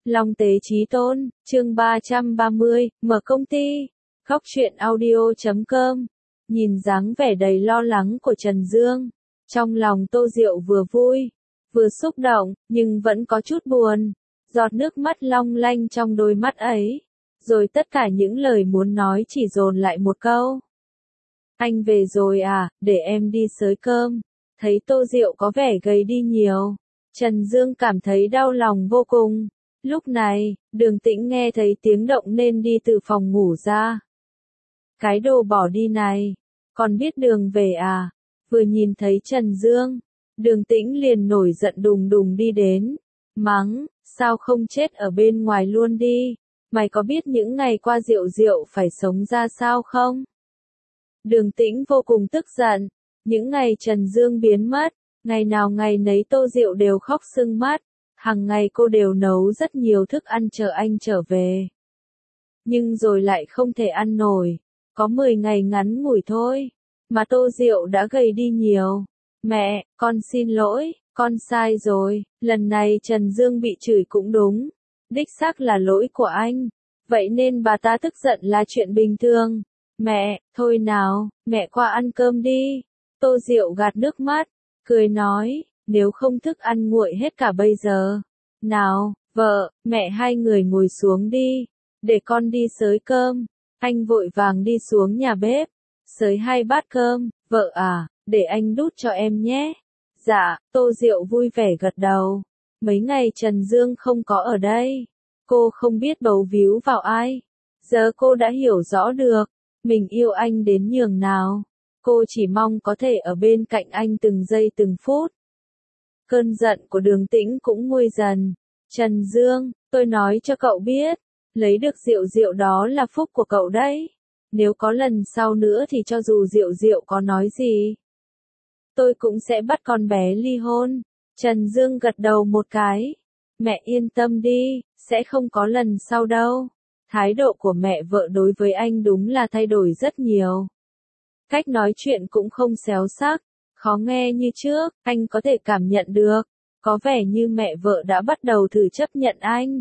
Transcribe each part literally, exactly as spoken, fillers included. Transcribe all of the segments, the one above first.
Long Tế Chí Tôn, chương ba trăm ba mươi, mở công ty. Góc truyện audio chấm com. Nhìn dáng vẻ đầy lo lắng của Trần Dương, trong lòng Tô Diệu vừa vui, vừa xúc động, nhưng vẫn có chút buồn. Giọt nước mắt long lanh trong đôi mắt ấy, rồi tất cả những lời muốn nói chỉ dồn lại một câu. Anh về rồi à, để em đi xới cơm. Thấy Tô Diệu có vẻ gầy đi nhiều, Trần Dương cảm thấy đau lòng vô cùng. Lúc này, Đường Tĩnh nghe thấy tiếng động nên đi từ phòng ngủ ra. Cái đồ bỏ đi này, còn biết đường về à? Vừa nhìn thấy Trần Dương, Đường Tĩnh liền nổi giận đùng đùng đi đến, mắng, sao không chết ở bên ngoài luôn đi, mày có biết những ngày qua Diệu Diệu phải sống ra sao không? Đường Tĩnh vô cùng tức giận, những ngày Trần Dương biến mất, ngày nào ngày nấy Tô Diệu đều khóc sưng mắt. Hằng ngày cô đều nấu rất nhiều thức ăn chờ anh trở về. Nhưng rồi lại không thể ăn nổi. Có mười ngày ngắn ngủi thôi, mà Tô Diệu đã gầy đi nhiều. Mẹ, con xin lỗi, con sai rồi, lần này Trần Dương bị chửi cũng đúng. Đích xác là lỗi của anh. Vậy nên bà ta tức giận là chuyện bình thường. Mẹ, thôi nào, mẹ qua ăn cơm đi. Tô Diệu gạt nước mắt, cười nói. Nếu không thức ăn nguội hết cả bây giờ. Nào, vợ, mẹ hai người ngồi xuống đi. Để con đi xới cơm. Anh vội vàng đi xuống nhà bếp. Xới hai bát cơm. Vợ à, để anh đút cho em nhé. Dạ, Tô Diệu vui vẻ gật đầu. Mấy ngày Trần Dương không có ở đây. Cô không biết bấu víu vào ai. Giờ cô đã hiểu rõ được. Mình yêu anh đến nhường nào. Cô chỉ mong có thể ở bên cạnh anh từng giây từng phút. Cơn giận của Đường Tĩnh cũng nguôi dần. Trần Dương, tôi nói cho cậu biết, lấy được Diệu Diệu đó là phúc của cậu đấy. Nếu có lần sau nữa thì cho dù Diệu Diệu có nói gì, tôi cũng sẽ bắt con bé ly hôn. Trần Dương gật đầu một cái. Mẹ yên tâm đi, sẽ không có lần sau đâu. Thái độ của mẹ vợ đối với anh đúng là thay đổi rất nhiều. Cách nói chuyện cũng không xéo xác. Khó nghe như trước, anh có thể cảm nhận được. Có vẻ như mẹ vợ đã bắt đầu thử chấp nhận anh.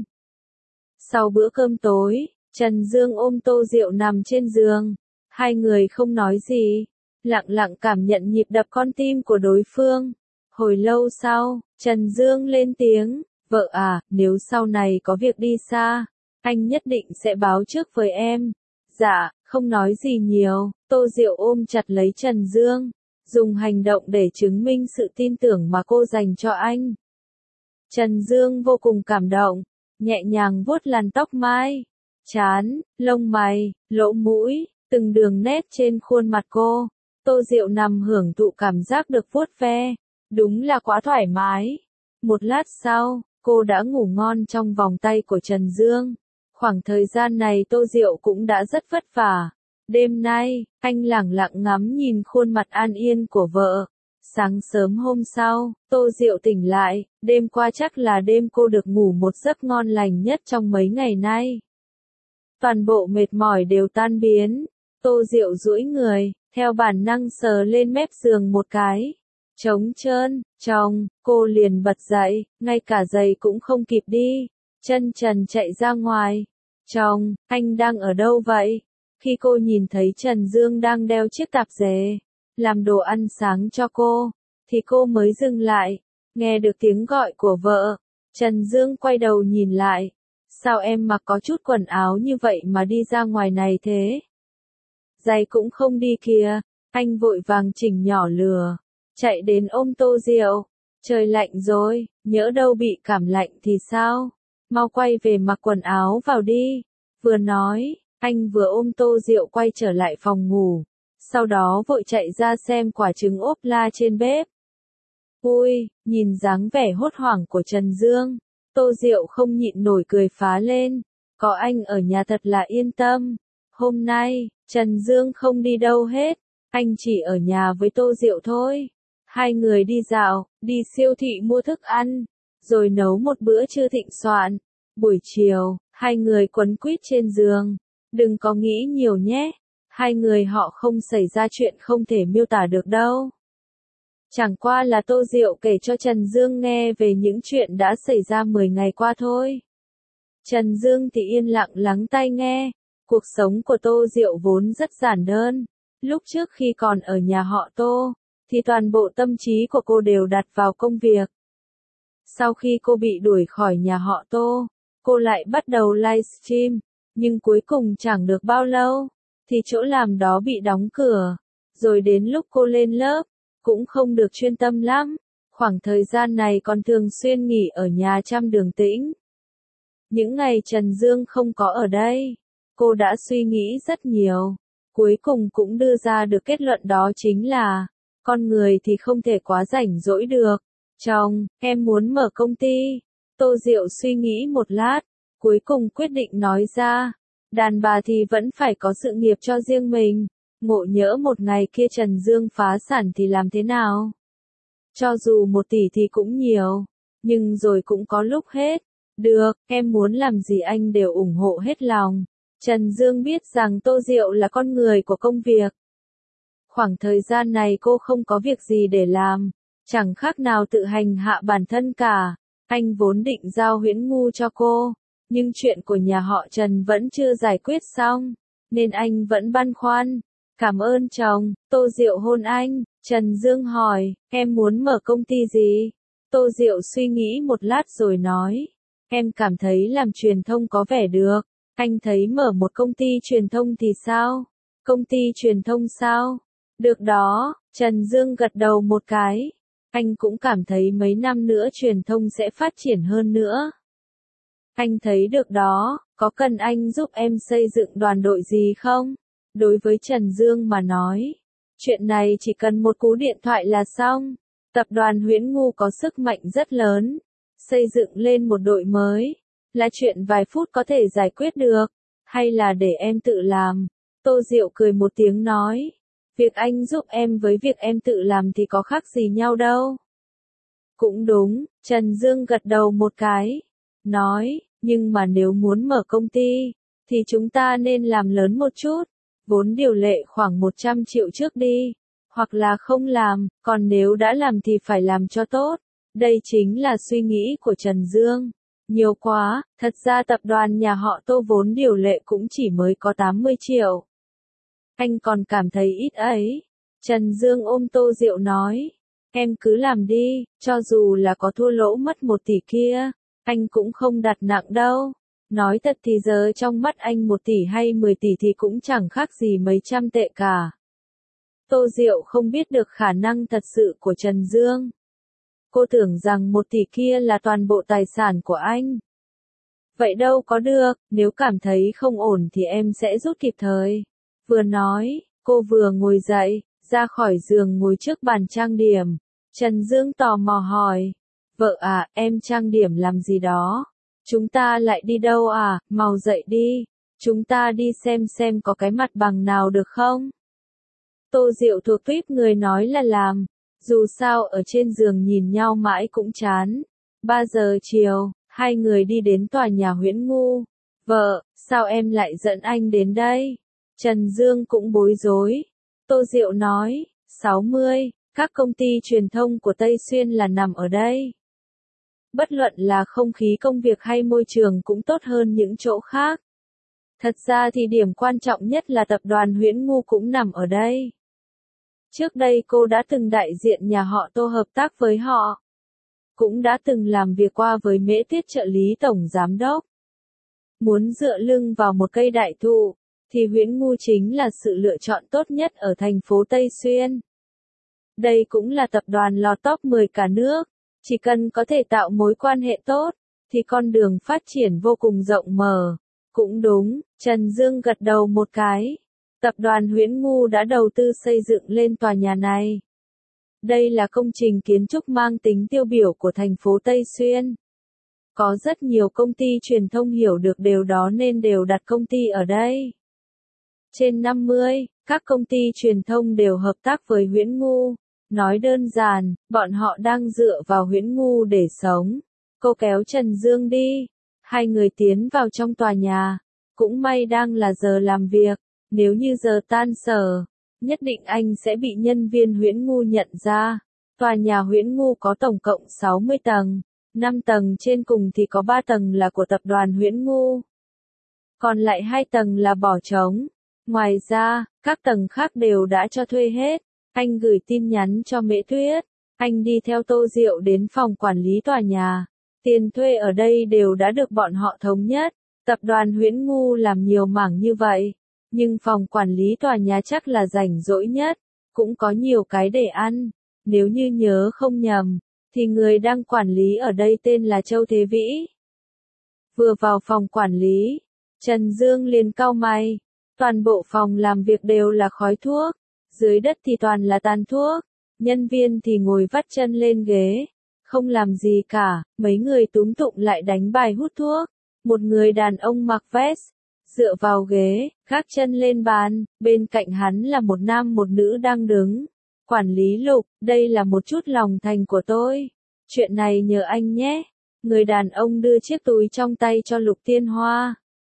Sau bữa cơm tối, Trần Dương ôm Tô Diệu nằm trên giường. Hai người không nói gì, lặng lặng cảm nhận nhịp đập con tim của đối phương. Hồi lâu sau, Trần Dương lên tiếng, vợ à, nếu sau này có việc đi xa, anh nhất định sẽ báo trước với em. Dạ, không nói gì nhiều, Tô Diệu ôm chặt lấy Trần Dương. Dùng hành động để chứng minh sự tin tưởng mà cô dành cho anh. Trần Dương vô cùng cảm động, nhẹ nhàng vuốt làn tóc mai, trán, lông mày, lỗ mũi, từng đường nét trên khuôn mặt cô. Tô Diệu nằm hưởng thụ cảm giác được vuốt ve, đúng là quá thoải mái. Một lát sau, cô đã ngủ ngon trong vòng tay của Trần Dương. Khoảng thời gian này Tô Diệu cũng đã rất vất vả. Đêm nay, anh lẳng lặng ngắm nhìn khuôn mặt an yên của vợ. Sáng sớm hôm sau, Tô Diệu tỉnh lại, đêm qua chắc là đêm cô được ngủ một giấc ngon lành nhất trong mấy ngày nay. Toàn bộ mệt mỏi đều tan biến. Tô Diệu duỗi người, theo bản năng sờ lên mép giường một cái. Trống trơn, chồng, cô liền bật dậy, ngay cả giày cũng không kịp đi. Chân trần chạy ra ngoài. Chồng, anh đang ở đâu vậy? Khi cô nhìn thấy Trần Dương đang đeo chiếc tạp dề, làm đồ ăn sáng cho cô, thì cô mới dừng lại. Nghe được tiếng gọi của vợ, Trần Dương quay đầu nhìn lại. Sao em mặc có chút quần áo như vậy mà đi ra ngoài này thế? Giày cũng không đi kìa. Anh vội vàng chỉnh nhỏ lửa, chạy đến ôm Tô Diệu. Trời lạnh rồi, nhỡ đâu bị cảm lạnh thì sao? Mau quay về mặc quần áo vào đi. Vừa nói, anh vừa ôm Tô Diệu quay trở lại phòng ngủ, sau đó vội chạy ra xem quả trứng ốp la trên bếp. Ui, nhìn dáng vẻ hốt hoảng của Trần Dương, Tô Diệu không nhịn nổi cười phá lên. Có anh ở nhà thật là yên tâm. Hôm nay, Trần Dương không đi đâu hết, anh chỉ ở nhà với Tô Diệu thôi. Hai người đi dạo, đi siêu thị mua thức ăn, rồi nấu một bữa trưa thịnh soạn. Buổi chiều, hai người quấn quýt trên giường. Đừng có nghĩ nhiều nhé. Hai người họ không xảy ra chuyện không thể miêu tả được đâu. Chẳng qua là Tô Diệu kể cho Trần Dương nghe về những chuyện đã xảy ra mười ngày qua thôi. Trần Dương thì yên lặng lắng tai nghe. Cuộc sống của Tô Diệu vốn rất giản đơn. Lúc trước khi còn ở nhà họ Tô, thì toàn bộ tâm trí của cô đều đặt vào công việc. Sau khi cô bị đuổi khỏi nhà họ Tô, cô lại bắt đầu livestream, nhưng cuối cùng chẳng được bao lâu, thì chỗ làm đó bị đóng cửa. Rồi đến lúc cô lên lớp, cũng không được chuyên tâm lắm. Khoảng thời gian này còn thường xuyên nghỉ ở nhà chăm Đường Tĩnh. Những ngày Trần Dương không có ở đây, cô đã suy nghĩ rất nhiều. Cuối cùng cũng đưa ra được kết luận đó chính là, con người thì không thể quá rảnh rỗi được. Chồng, em muốn mở công ty. Tô Diệu suy nghĩ một lát, cuối cùng quyết định nói ra. Đàn bà thì vẫn phải có sự nghiệp cho riêng mình. Ngộ nhỡ một ngày kia Trần Dương phá sản thì làm thế nào? Cho dù một tỷ thì cũng nhiều, nhưng rồi cũng có lúc hết. Được, em muốn làm gì anh đều ủng hộ hết lòng. Trần Dương biết rằng Tô Diệu là con người của công việc. Khoảng thời gian này cô không có việc gì để làm, chẳng khác nào tự hành hạ bản thân cả. Anh vốn định giao Huyễn Ngu cho cô, nhưng chuyện của nhà họ Trần vẫn chưa giải quyết xong, nên anh vẫn băn khoăn. Cảm ơn chồng. Tô Diệu hôn anh. Trần Dương hỏi, em muốn mở công ty gì? Tô Diệu suy nghĩ một lát rồi nói, em cảm thấy làm truyền thông có vẻ được. Anh thấy mở một công ty truyền thông thì sao? Công ty truyền thông sao? Được đó. Trần Dương gật đầu một cái. Anh cũng cảm thấy mấy năm nữa truyền thông sẽ phát triển hơn nữa. Anh thấy được đó, có cần anh giúp em xây dựng đoàn đội gì không? Đối với Trần Dương mà nói, chuyện này chỉ cần một cú điện thoại là xong. Tập đoàn Huyễn Ngu có sức mạnh rất lớn. Xây dựng lên một đội mới, là chuyện vài phút có thể giải quyết được. Hay là để em tự làm? Tô Diệu cười một tiếng nói. Việc anh giúp em với việc em tự làm thì có khác gì nhau đâu. Cũng đúng. Trần Dương gật đầu một cái. Nói, nhưng mà nếu muốn mở công ty, thì chúng ta nên làm lớn một chút. Vốn điều lệ khoảng một trăm triệu trước đi. Hoặc là không làm, còn nếu đã làm thì phải làm cho tốt. Đây chính là suy nghĩ của Trần Dương. Nhiều quá, thật ra tập đoàn nhà họ Tô vốn điều lệ cũng chỉ mới có tám mươi triệu. Anh còn cảm thấy ít ấy. Trần Dương ôm Tô Diệu nói, em cứ làm đi, cho dù là có thua lỗ mất một tỷ kia, anh cũng không đặt nặng đâu. Nói thật thì giờ trong mắt anh một tỷ hay mười tỷ thì cũng chẳng khác gì mấy trăm tệ cả. Tô Diệu không biết được khả năng thật sự của Trần Dương. Cô tưởng rằng một tỷ kia là toàn bộ tài sản của anh. Vậy đâu có được, nếu cảm thấy không ổn thì em sẽ rút kịp thời. Vừa nói, cô vừa ngồi dậy, ra khỏi giường ngồi trước bàn trang điểm. Trần Dương tò mò hỏi, vợ à, em trang điểm làm gì đó? Chúng ta lại đi đâu à, mau dậy đi. Chúng ta đi xem xem có cái mặt bằng nào được không? Tô Diệu thuộc tuýp người nói là làm. Dù sao ở trên giường nhìn nhau mãi cũng chán. ba giờ chiều, hai người đi đến tòa nhà Huyễn Ngu. Vợ, sao em lại dẫn anh đến đây? Trần Dương cũng bối rối. Tô Diệu nói, sáu mươi, các công ty truyền thông của Tây Xuyên là nằm ở đây. Bất luận là không khí công việc hay môi trường cũng tốt hơn những chỗ khác. Thật ra thì điểm quan trọng nhất là tập đoàn Huyễn Ngu cũng nằm ở đây. Trước đây cô đã từng đại diện nhà họ Tô hợp tác với họ. Cũng đã từng làm việc qua với Mễ Tiết trợ lý tổng giám đốc. Muốn dựa lưng vào một cây đại thụ, thì Huyễn Ngu chính là sự lựa chọn tốt nhất ở thành phố Tây Xuyên. Đây cũng là tập đoàn lọt top mười cả nước. Chỉ cần có thể tạo mối quan hệ tốt, thì con đường phát triển vô cùng rộng mở. Cũng đúng, Trần Dương gật đầu một cái. Tập đoàn Huyễn Ngu đã đầu tư xây dựng lên tòa nhà này. Đây là công trình kiến trúc mang tính tiêu biểu của thành phố Tây Xuyên. Có rất nhiều công ty truyền thông hiểu được điều đó nên đều đặt công ty ở đây. Trên năm mươi, các công ty truyền thông đều hợp tác với Huyễn Ngu. Nói đơn giản, bọn họ đang dựa vào Huyễn Ngu để sống. Cô kéo Trần Dương đi. Hai người tiến vào trong tòa nhà. Cũng may đang là giờ làm việc. Nếu như giờ tan sở, nhất định anh sẽ bị nhân viên Huyễn Ngu nhận ra. Tòa nhà Huyễn Ngu có tổng cộng sáu mươi tầng. Năm tầng trên cùng thì có ba tầng là của tập đoàn Huyễn Ngu. Còn lại hai tầng là bỏ trống. Ngoài ra, các tầng khác đều đã cho thuê hết. Anh gửi tin nhắn cho Mễ Tuyết. Anh đi theo Tô Diệu đến phòng quản lý tòa nhà. Tiền thuê ở đây đều đã được bọn họ thống nhất. Tập đoàn Huyễn Ngu làm nhiều mảng như vậy. Nhưng phòng quản lý tòa nhà chắc là rảnh rỗi nhất. Cũng có nhiều cái để ăn. Nếu như nhớ không nhầm, thì người đang quản lý ở đây tên là Châu Thế Vĩ. Vừa vào phòng quản lý, Trần Dương liền cau mày. Toàn bộ phòng làm việc đều là khói thuốc. Dưới đất thì toàn là tàn thuốc. Nhân viên thì ngồi vắt chân lên ghế. Không làm gì cả, mấy người túm tụm lại đánh bài hút thuốc. Một người đàn ông mặc vest, dựa vào ghế, gác chân lên bàn, bên cạnh hắn là một nam một nữ đang đứng. Quản lý Lục, đây là một chút lòng thành của tôi. Chuyện này nhờ anh nhé. Người đàn ông đưa chiếc túi trong tay cho Lục Tiên Hoa.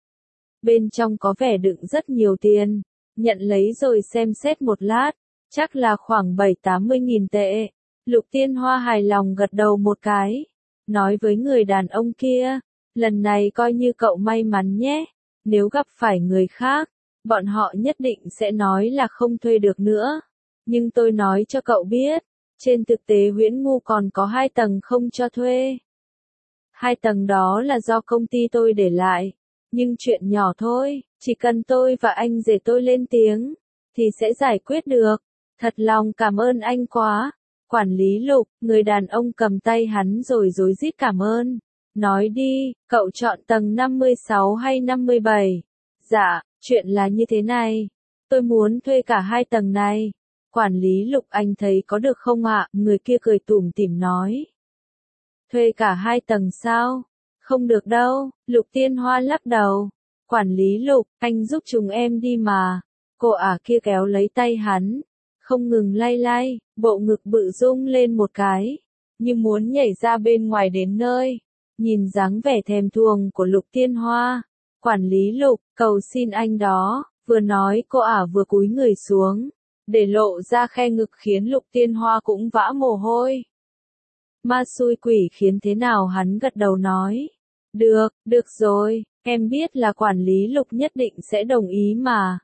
Bên trong có vẻ đựng rất nhiều tiền. Nhận lấy rồi xem xét một lát. Chắc là khoảng bảy tám mươi nghìn tệ. Lục Tiên Hoa hài lòng gật đầu một cái. Nói với người đàn ông kia. Lần này coi như cậu may mắn nhé. Nếu gặp phải người khác, bọn họ nhất định sẽ nói là không thuê được nữa. Nhưng tôi nói cho cậu biết, trên thực tế Huyễn Ngu còn có hai tầng không cho thuê. Hai tầng đó là do công ty tôi để lại. Nhưng chuyện nhỏ thôi, chỉ cần tôi và anh rể tôi lên tiếng, thì sẽ giải quyết được. Thật lòng cảm ơn anh quá. Quản lý Lục, người đàn ông cầm tay hắn rồi rối rít cảm ơn. Nói đi, cậu chọn tầng năm mươi sáu hay năm mươi bảy? Dạ, chuyện là như thế này. Tôi muốn thuê cả hai tầng này. Quản lý Lục, anh thấy có được không ạ? Người kia cười tủm tỉm nói. Thuê cả hai tầng sao? Không được đâu. Lục Tiên Hoa lắc đầu. Quản lý Lục, anh giúp chúng em đi mà. Cô ả kia kéo lấy tay hắn. Không ngừng lay lay, bộ ngực bự rung lên một cái. Như muốn nhảy ra bên ngoài đến nơi. Nhìn dáng vẻ thèm thuồng của Lục Tiên Hoa. Quản lý Lục, cầu xin anh đó. Vừa nói cô ả vừa cúi người xuống. Để lộ ra khe ngực khiến Lục Tiên Hoa cũng vã mồ hôi. Ma xui quỷ khiến thế nào, hắn gật đầu nói. Được, được rồi, em biết là quản lý Lục nhất định sẽ đồng ý mà.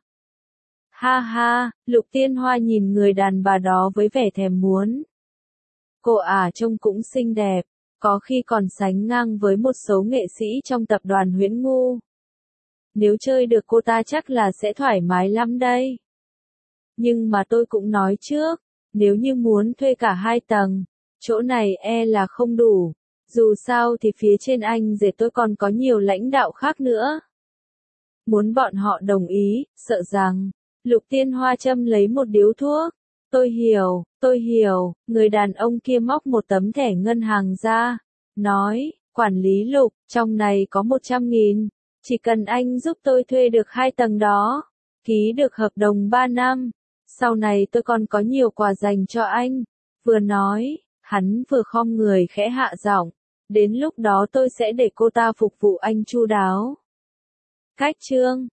Ha ha, Lục Tiên Hoa nhìn người đàn bà đó với vẻ thèm muốn. Cô ả trông cũng xinh đẹp, có khi còn sánh ngang với một số nghệ sĩ trong tập đoàn Huyễn Ngu. Nếu chơi được cô ta chắc là sẽ thoải mái lắm đây. Nhưng mà tôi cũng nói trước, nếu như muốn thuê cả hai tầng, chỗ này e là không đủ. Dù sao thì phía trên anh rể tôi còn có nhiều lãnh đạo khác nữa. Muốn bọn họ đồng ý, sợ rằng, Lục Tiên Hoa châm lấy một điếu thuốc. Tôi hiểu, tôi hiểu, người đàn ông kia móc một tấm thẻ ngân hàng ra. Nói, quản lý Lục, trong này có một trăm nghìn. Chỉ cần anh giúp tôi thuê được hai tầng đó. Ký được hợp đồng ba năm. Sau này tôi còn có nhiều quà dành cho anh. Vừa nói, hắn vừa khom người khẽ hạ giọng. Đến lúc đó tôi sẽ để cô ta phục vụ anh chu đáo. Cách chương